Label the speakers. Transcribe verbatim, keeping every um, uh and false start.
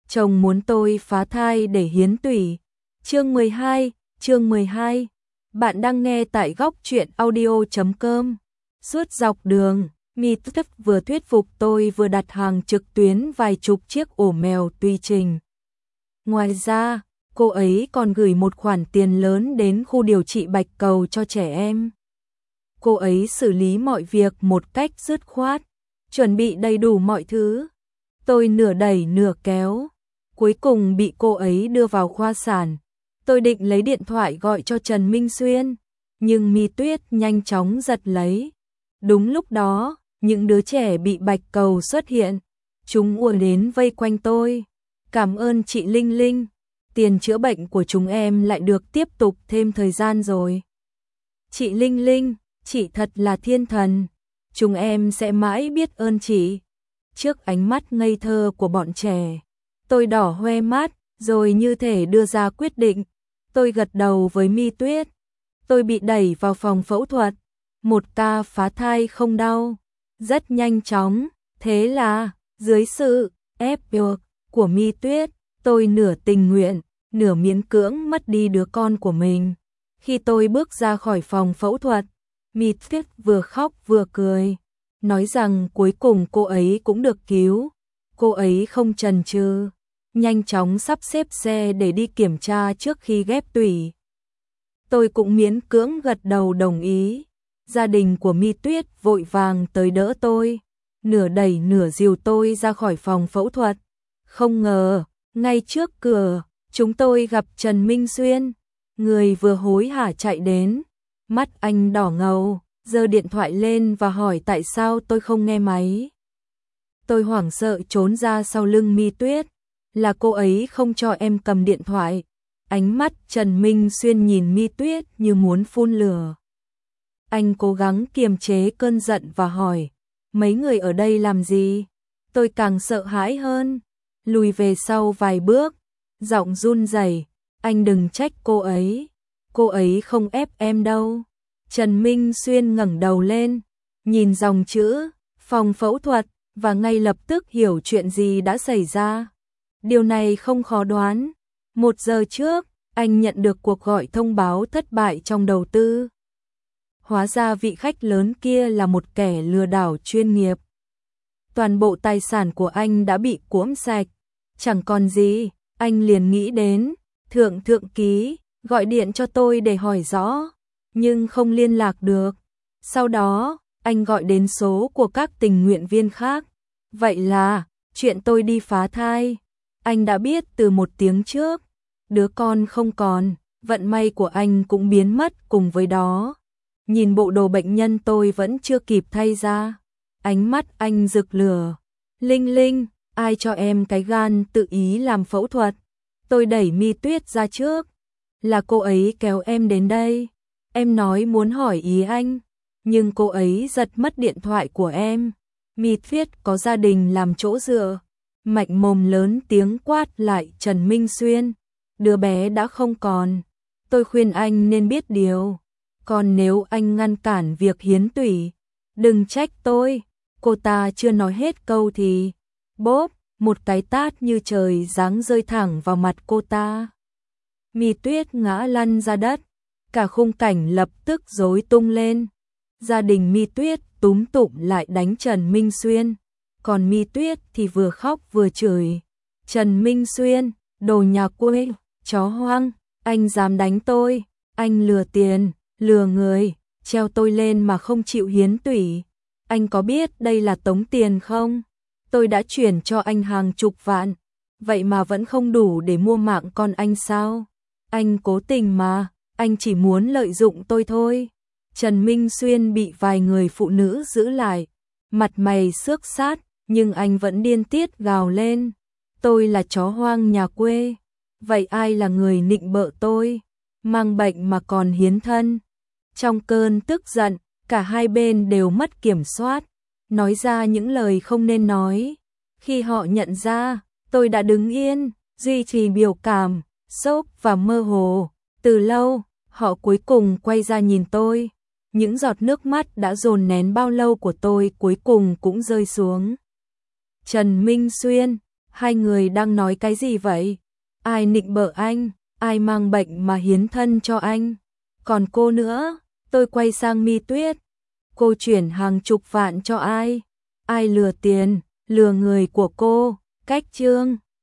Speaker 1: chồng muốn tôi phá thai để hiến tủy. Chương mười hai, chương mười hai. Bạn đang nghe tại góc truyện audio chấm com. Suốt dọc đường, Mi Tuyết vừa thuyết phục tôi vừa đặt hàng trực tuyến vài chục chiếc ổ mèo tùy trình. Ngoài ra, cô ấy còn gửi một khoản tiền lớn đến khu điều trị Bạch Cầu cho trẻ em. Cô ấy xử lý mọi việc một cách dứt khoát, chuẩn bị đầy đủ mọi thứ. Tôi nửa đẩy nửa kéo, cuối cùng bị cô ấy đưa vào khoa sản. Tôi định lấy điện thoại gọi cho Trần Minh Xuyên, nhưng Mi Tuyết nhanh chóng giật lấy. Đúng lúc đó, những đứa trẻ bị Bạch Cầu xuất hiện, chúng ùa đến vây quanh tôi. Cảm ơn chị Linh Linh, tiền chữa bệnh của chúng em lại được tiếp tục thêm thời gian rồi. Chị Linh Linh, chị thật là thiên thần, chúng em sẽ mãi biết ơn chị. Trước ánh mắt ngây thơ của bọn trẻ, tôi đỏ hoe mắt, rồi như thể đưa ra quyết định. Tôi gật đầu với Mi Tuyết. Tôi bị đẩy vào phòng phẫu thuật, một ca phá thai không đau, rất nhanh chóng. Thế là, dưới sự ép buộc của Mi Tuyết, tôi nửa tình nguyện, nửa miễn cưỡng mất đi đứa con của mình. Khi tôi bước ra khỏi phòng phẫu thuật, Mi Tuyết vừa khóc vừa cười, nói rằng cuối cùng cô ấy cũng được cứu. Cô ấy không chần chừ, nhanh chóng sắp xếp xe để đi kiểm tra trước khi ghép tủy. Tôi cũng miễn cưỡng gật đầu đồng ý. Gia đình của Mi Tuyết vội vàng tới đỡ tôi, nửa đẩy nửa dìu tôi ra khỏi phòng phẫu thuật. Không ngờ, ngay trước cửa, chúng tôi gặp Trần Minh Xuyên, người vừa hối hả chạy đến. Mắt anh đỏ ngầu, giơ điện thoại lên và hỏi tại sao tôi không nghe máy. Tôi hoảng sợ trốn ra sau lưng Mi Tuyết, là cô ấy không cho em cầm điện thoại. Ánh mắt Trần Minh Xuyên nhìn Mi Tuyết như muốn phun lửa. Anh cố gắng kiềm chế cơn giận và hỏi, mấy người ở đây làm gì? Tôi càng sợ hãi hơn, lùi về sau vài bước, giọng run rẩy, anh đừng trách cô ấy, cô ấy không ép em đâu. Trần Minh Xuyên ngẩng đầu lên, nhìn dòng chữ phòng phẫu thuật và ngay lập tức hiểu chuyện gì đã xảy ra. Điều này không khó đoán. Một giờ trước, anh nhận được cuộc gọi thông báo thất bại trong đầu tư. Hóa ra vị khách lớn kia là một kẻ lừa đảo chuyên nghiệp. Toàn bộ tài sản của anh đã bị cuỗm sạch, chẳng còn gì. Anh liền nghĩ đến Thượng Thượng Ký, gọi điện cho tôi để hỏi rõ, nhưng không liên lạc được. Sau đó, anh gọi đến số của các tình nguyện viên khác. Vậy là, chuyện tôi đi phá thai, anh đã biết từ một tiếng trước. Đứa con không còn, vận may của anh cũng biến mất cùng với đó. Nhìn bộ đồ bệnh nhân tôi vẫn chưa kịp thay ra, ánh mắt anh rực lửa. Linh Linh, ai cho em cái gan tự ý làm phẫu thuật? Tôi đẩy Mi Tuyết ra trước. Là cô ấy kéo em đến đây. Em nói muốn hỏi ý anh, nhưng cô ấy giật mất điện thoại của em. Mi Tuyết có gia đình làm chỗ dựa, mạnh mồm lớn tiếng quát lại Trần Minh Xuyên. Đứa bé đã không còn, tôi khuyên anh nên biết điều. Còn nếu anh ngăn cản việc hiến tủy, đừng trách tôi. Cô ta chưa nói hết câu thì bốp, một cái tát như trời giáng rơi thẳng vào mặt cô ta. Mi Tuyết ngã lăn ra đất, cả khung cảnh lập tức rối tung lên. Gia đình Mi Tuyết túm tụm lại đánh Trần Minh Xuyên, còn Mi Tuyết thì vừa khóc vừa chửi. Trần Minh Xuyên, đồ nhà quê, chó hoang, anh dám đánh tôi, anh lừa tiền, lừa người, treo tôi lên mà không chịu hiến tủy. Anh có biết đây là tống tiền không? Tôi đã chuyển cho anh hàng chục vạn, vậy mà vẫn không đủ để mua mạng con anh sao? Anh cố tình mà, anh chỉ muốn lợi dụng tôi thôi. Trần Minh Xuyên bị vài người phụ nữ giữ lại, mặt mày xước sát, nhưng anh vẫn điên tiết gào lên. Tôi là chó hoang nhà quê, vậy ai là người nịnh bợ tôi, mang bệnh mà còn hiến thân? Trong cơn tức giận, cả hai bên đều mất kiểm soát, nói ra những lời không nên nói. Khi họ nhận ra, tôi đã đứng yên, duy trì biểu cảm, sốc và mơ hồ. Từ lâu, họ cuối cùng quay ra nhìn tôi. Những giọt nước mắt đã dồn nén bao lâu của tôi cuối cùng cũng rơi xuống. Trần Minh Xuyên, hai người đang nói cái gì vậy? Ai nịnh bợ anh? Ai mang bệnh mà hiến thân cho anh? Còn cô nữa? Tôi quay sang Mi Tuyết. Cô chuyển hàng chục vạn cho ai? Ai lừa tiền, lừa người của cô? Cách Trương